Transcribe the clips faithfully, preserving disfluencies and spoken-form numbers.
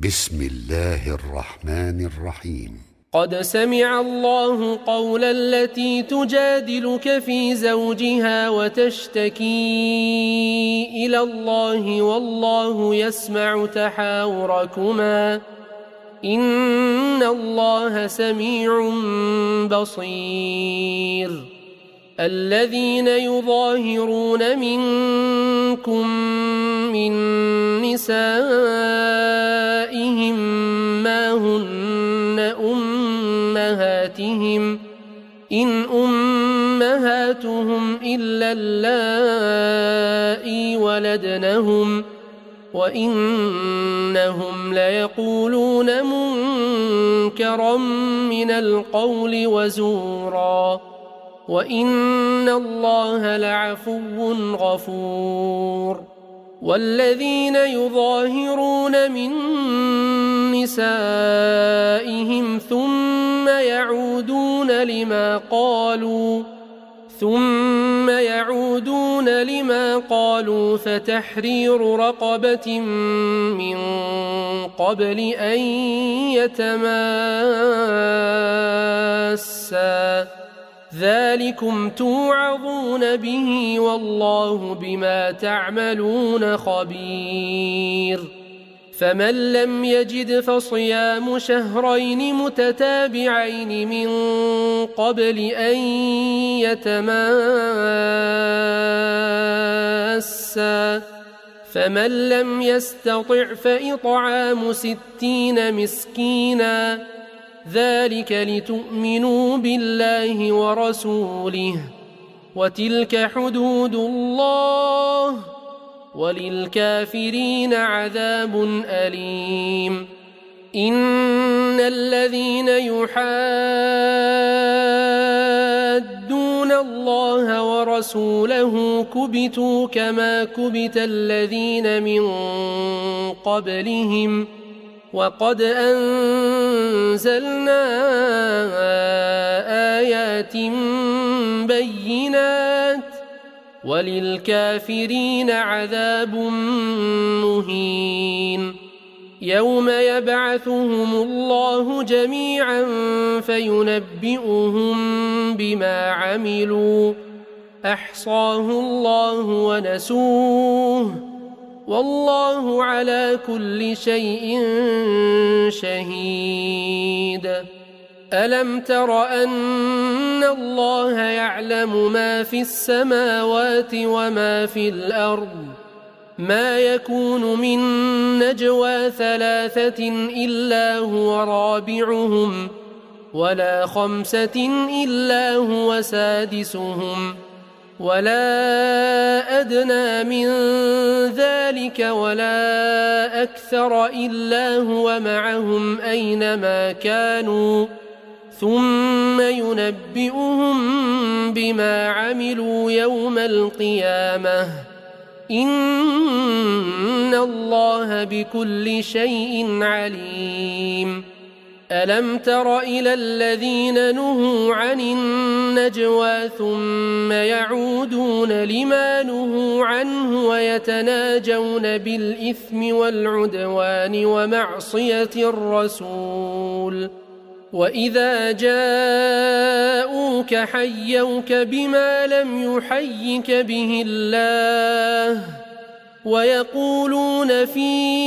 بسم الله الرحمن الرحيم. قد سمع الله قول التي تجادلك في زوجها وتشتكي إلى الله والله يسمع تحاوركما إن الله سميع بصير. الذين يظاهرون منكم من نسائهم ما هن أمهاتهم إن أمهاتهم إلا اللائي ولدنهم وإنهم ليقولون منكرا من القول وزورا وإن الله لعفو غفور. والذين يظاهرون من نسائهم ثم يعودون لما قالوا ثم يعودون لما قالوا فتحرير رقبة من قبل أن يتماسا ذلكم توعظون به والله بما تعملون خبير. فمن لم يجد فصيام شهرين متتابعين من قبل أن يتماسا فمن لم يستطع فإطعام ستين مسكينا ذلك لتؤمنوا بالله ورسوله وتلك حدود الله وللكافرين عذاب أليم. إن الذين يحادون الله ورسوله كبتوا كما كبت الذين من قبلهم وقد أنزلنا آيات بينات وللكافرين عذاب مهين. يوم يبعثهم الله جميعا فينبئهم بما عملوا أحصاه الله ونسوه والله على كل شيء شهيد. ألم تر أن الله يعلم ما في السماوات وما في الأرض ما يكون من نجوى ثلاثة إلا هو رابعهم ولا خمسة إلا هو سادسهم ولا أدنى من ذلك ولا أكثر إلا هو معهم أينما كانوا ثم ينبئهم بما عملوا يوم القيامة إن الله بكل شيء عليم. ألم تر إلى الذين نهوا عن النجوى ثم يعودون لما نهوا عنه ويتناجون بالإثم والعدوان ومعصية الرسول وإذا جاءوك حيوك بما لم يحيك به الله ويقولون في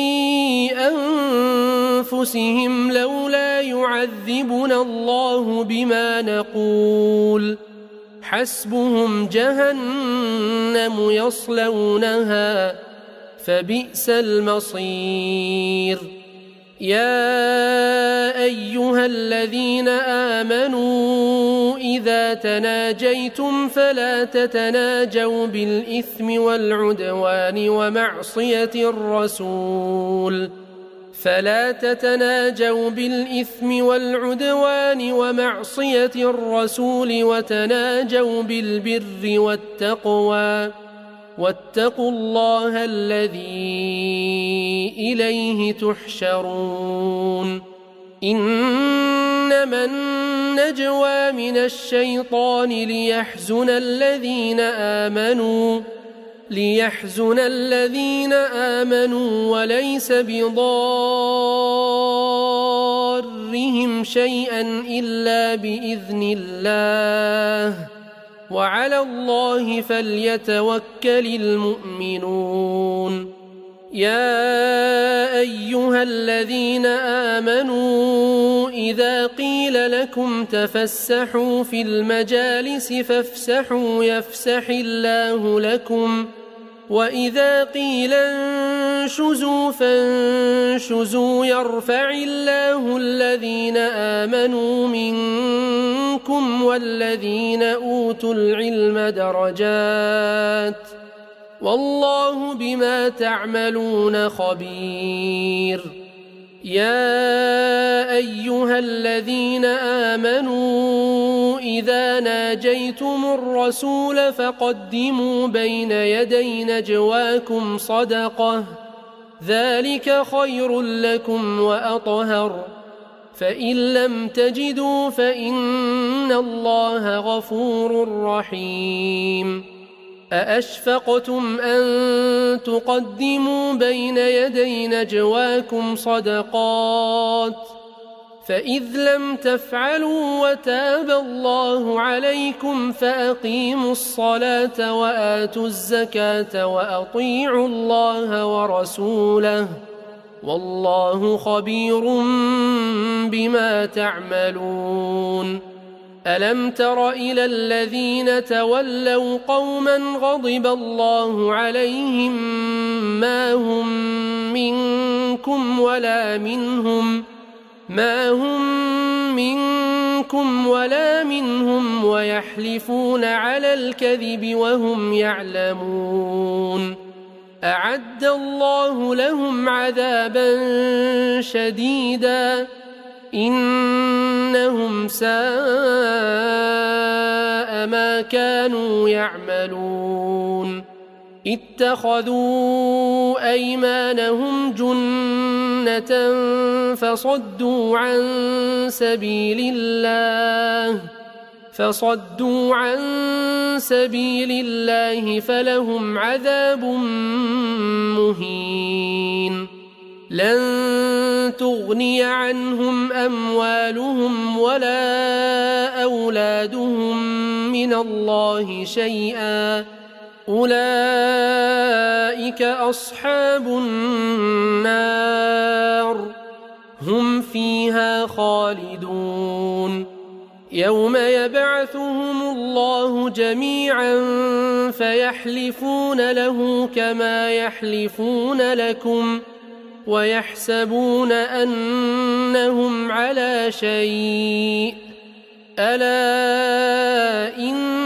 أنفسهم لولا يعذبنا الله بما نقول حسبهم جهنم يصلونها فبئس المصير. يا أيها الذين آمنوا إذا تناجيتم فلا تتناجوا بالإثم والعدوان ومعصية الرسول فلا تتناجوا بالإثم والعدوان ومعصية الرسول وتناجوا بالبر والتقوى واتقوا الله الذي إليه تحشرون. إنما النجوى من الشيطان ليحزن الذين آمنوا ليحزن الذين آمنوا وليس بضار ضرهم شيئا إلا بإذن الله وعلى الله فليتوكل المؤمنون يا أيها الذين آمنوا إذا قيل لكم تفسحوا في المجالس فافسحوا يفسح الله لكم وإذا قيل انشزوا فانشزوا يرفع الله الذين آمنوا منكم والذين أوتوا العلم درجات والله بما تعملون خبير يا أيها الذين آمنوا إذا ناجيتم الرسول فقدموا بين يدي نجواكم صدقة ذلك خير لكم وأطهر فإن لم تجدوا فإن الله غفور رحيم أأشفقتم أن تقدموا بين يدي نجواكم صدقات فإذ لم تفعلوا وتاب الله عليكم فأقيموا الصلاة وآتوا الزكاة وأطيعوا الله ورسوله والله خبير بما تعملون ألم تر إلى الذين تولوا قوما غضب الله عليهم ما هم منكم ولا منهم ما هم منكم ولا منهم ويحلفون على الكذب وهم يعلمون أعد الله لهم عذابا شديدا إنهم ساء ما كانوا يعملون اتخذوا أيمانهم جنة فصدوا عن سبيل الله فصدوا عن سبيل الله فلهم عذاب مهين لن تغني عنهم أموالهم ولا أولادهم من الله شيئا أولئك أصحاب النار هم فيها خالدون يوم يبعثهم الله جميعا فيحلفون له كما يحلفون لكم ويحسبون أنهم على شيء ألا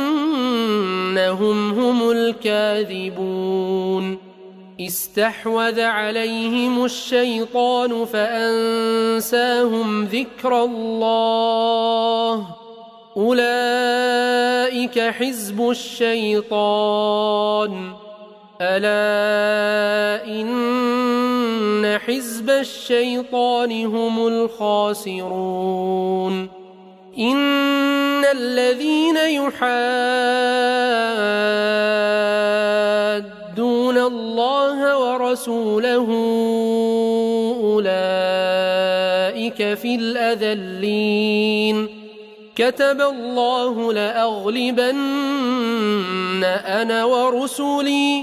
إنهم هم الكاذبون استحوذ عليهم الشيطان فأنساهم ذكر الله أولئك حزب الشيطان ألا إن حزب الشيطان هم الخاسرون إن الذين يحادون الله ورسوله أولئك في الأذلين كتب الله لأغلبن أنا ورسلي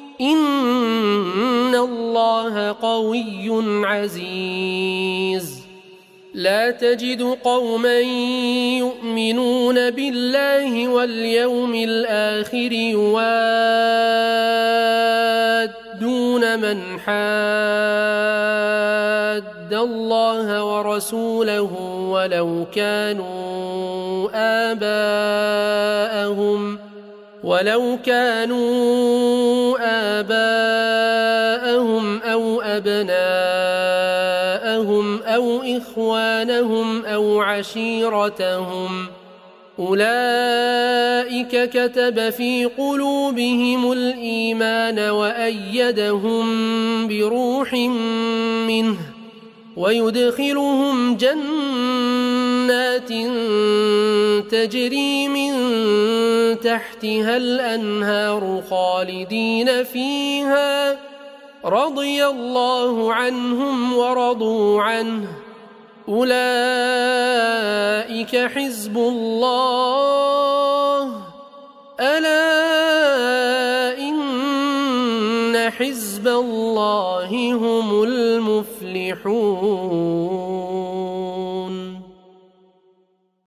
إن الله قوي عزيز لا تجد قوما يؤمنون بالله واليوم الآخر يوادون من حاد الله ورسوله ولو كانوا آباءهم ولو كانوا آباءهم أو أبناءهم أو إخوانهم أو عشيرتهم أولئك كتب في قلوبهم الإيمان وأيدهم بروح منه ويدخلهم جنات تجري من تحتها الأنهار خالدين فيها رضي الله عنهم ورضوا عنه أولئك حزب الله ألا إن حزب الله هم المفلحون